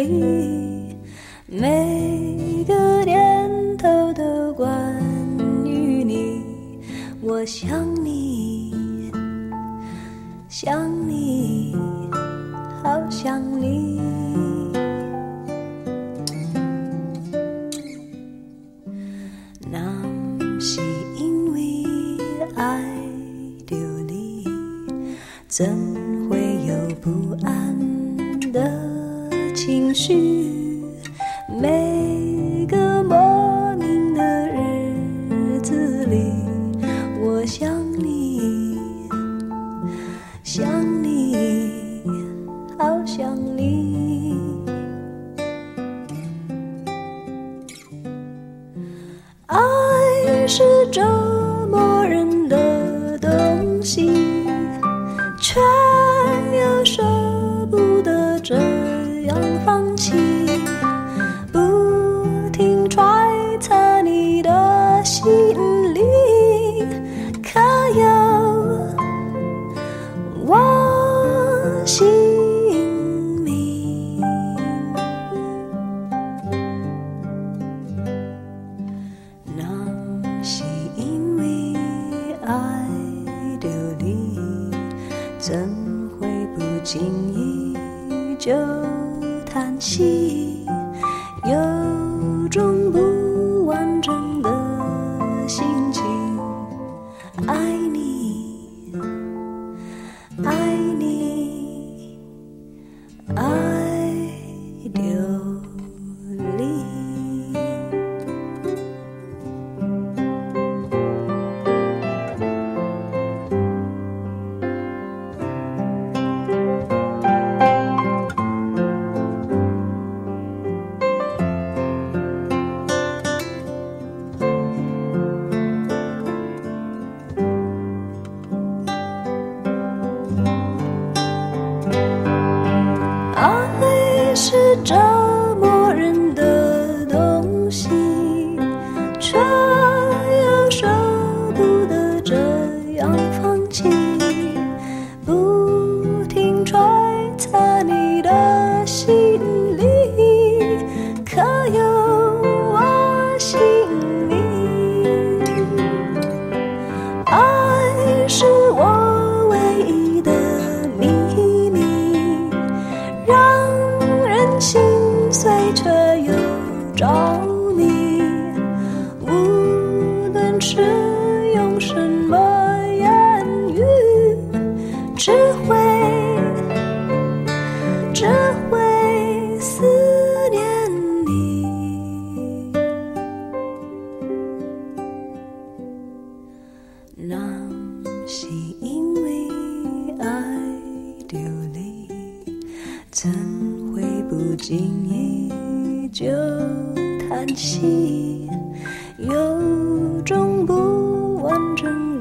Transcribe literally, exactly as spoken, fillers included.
里，每个念头都关于你。我想你，想你，好想你。那是因为爱着你，怎会有不安的情绪？每个莫名的日子里，我想你，想你，好想你。爱是折磨人的东西，却又舍不得这样放弃，不停揣测你的心里，可有我心里？那是因为爱着你，怎会不经意就叹息，有种不完整的心情。爱你，爱你，爱着你。爱是折磨人的东西，却又舍不得这样放弃，不停揣测你的心里，可有我心里？爱是我唯一的秘密，让人心碎却又着迷，无论是用什么言语，只会只会思念你。那是因为爱着你，怎会不经意就叹息，有种不完整